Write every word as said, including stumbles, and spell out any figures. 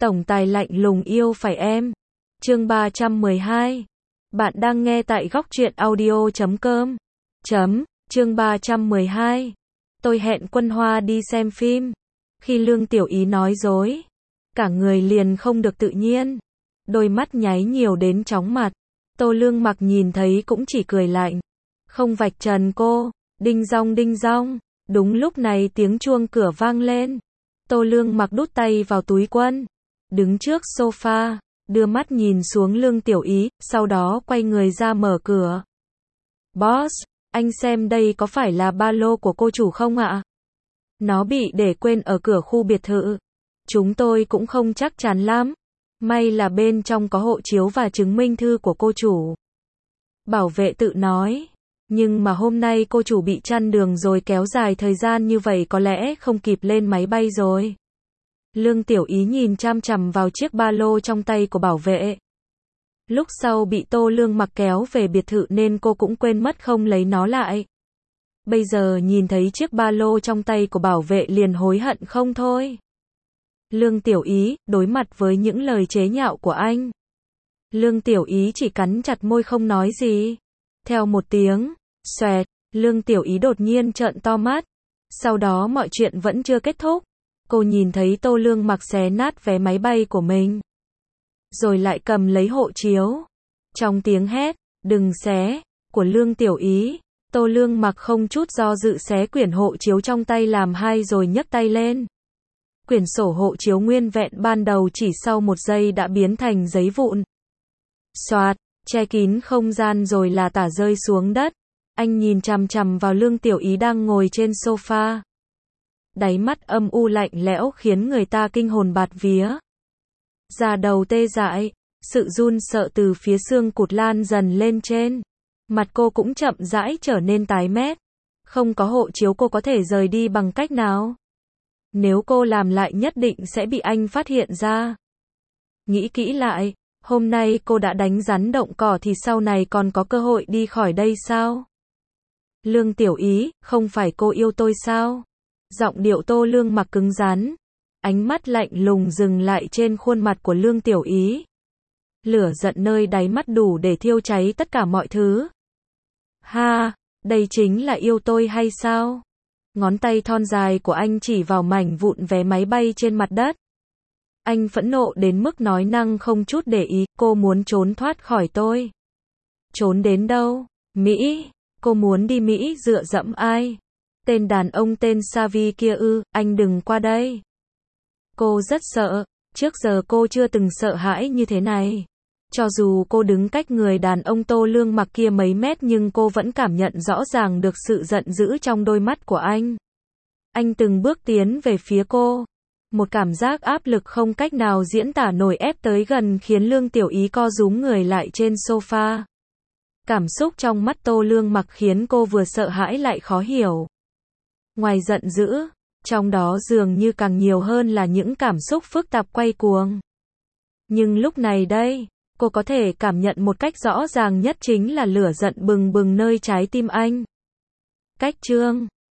Tổng tài lạnh lùng yêu phải em. Chương ba trăm mười hai. Bạn đang nghe tại góc truyện audio chấm com. Chấm, chương ba trăm mười hai. Tôi hẹn Quân Hoa đi xem phim. Khi Lương Tiểu Ý nói dối, cả người liền không được tự nhiên. Đôi mắt nháy nhiều đến chóng mặt. Tô Lương Mặc nhìn thấy cũng chỉ cười lạnh. Không vạch trần cô. Đinh dong đinh dong. Đúng lúc này tiếng chuông cửa vang lên. Tô Lương Mặc đút tay vào túi quần, đứng trước sofa, đưa mắt nhìn xuống Lương Tiểu Ý, sau đó quay người ra mở cửa. Boss, anh xem đây có phải là ba lô của cô chủ không ạ? Nó bị để quên ở cửa khu biệt thự. Chúng tôi cũng không chắc chắn lắm. May là bên trong có hộ chiếu và chứng minh thư của cô chủ. Bảo vệ tự nói. Nhưng mà hôm nay cô chủ bị chặn đường rồi, kéo dài thời gian như vậy có lẽ không kịp lên máy bay rồi. Lương Tiểu Ý nhìn chăm chằm vào chiếc ba lô trong tay của bảo vệ. Lúc sau bị Tô Lương Mặc kéo về biệt thự nên cô cũng quên mất không lấy nó lại. Bây giờ nhìn thấy chiếc ba lô trong tay của bảo vệ liền hối hận không thôi. Lương Tiểu Ý, đối mặt với những lời chế nhạo của anh, Lương Tiểu Ý chỉ cắn chặt môi không nói gì. Theo một tiếng xoẹt, Lương Tiểu Ý đột nhiên trợn to mắt. Sau đó mọi chuyện vẫn chưa kết thúc. Cô nhìn thấy Tô Lương Mặc xé nát vé máy bay của mình, rồi lại cầm lấy hộ chiếu. Trong tiếng hét, đừng xé, của Lương Tiểu Ý, Tô Lương Mặc không chút do dự xé quyển hộ chiếu trong tay làm hai rồi nhấc tay lên. Quyển sổ hộ chiếu nguyên vẹn ban đầu chỉ sau một giây đã biến thành giấy vụn. Xoạt, che kín không gian rồi là tả rơi xuống đất. Anh nhìn chằm chằm vào Lương Tiểu Ý đang ngồi trên sofa. Đáy mắt âm u lạnh lẽo khiến người ta kinh hồn bạt vía. Da đầu tê dại, sự run sợ từ phía xương cụt lan dần lên trên. Mặt cô cũng chậm rãi trở nên tái mét. Không có hộ chiếu cô có thể rời đi bằng cách nào? Nếu cô làm lại nhất định sẽ bị anh phát hiện ra. Nghĩ kỹ lại, hôm nay cô đã đánh rắn động cỏ thì sau này còn có cơ hội đi khỏi đây sao? Lương Tiểu Ý, không phải cô yêu tôi sao? Giọng điệu Tô Lương Mặc cứng rắn. Ánh mắt lạnh lùng dừng lại trên khuôn mặt của Lương Tiểu Ý. Lửa giận nơi đáy mắt đủ để thiêu cháy tất cả mọi thứ. Ha, đây chính là yêu tôi hay sao? Ngón tay thon dài của anh chỉ vào mảnh vụn vé máy bay trên mặt đất. Anh phẫn nộ đến mức nói năng không chút để ý, cô muốn trốn thoát khỏi tôi. Trốn đến đâu? Mỹ? Cô muốn đi Mỹ dựa dẫm ai? Tên đàn ông tên Savi kia ư, anh đừng qua đây. Cô rất sợ, trước giờ cô chưa từng sợ hãi như thế này. Cho dù cô đứng cách người đàn ông Tô Lương Mặc kia mấy mét nhưng cô vẫn cảm nhận rõ ràng được sự giận dữ trong đôi mắt của anh. Anh từng bước tiến về phía cô. Một cảm giác áp lực không cách nào diễn tả nổi ép tới gần khiến Lương Tiểu Ý co rúm người lại trên sofa. Cảm xúc trong mắt Tô Lương Mặc khiến cô vừa sợ hãi lại khó hiểu. Ngoài giận dữ, trong đó dường như càng nhiều hơn là những cảm xúc phức tạp quay cuồng. Nhưng lúc này đây, cô có thể cảm nhận một cách rõ ràng nhất chính là lửa giận bừng bừng nơi trái tim anh. Cách chương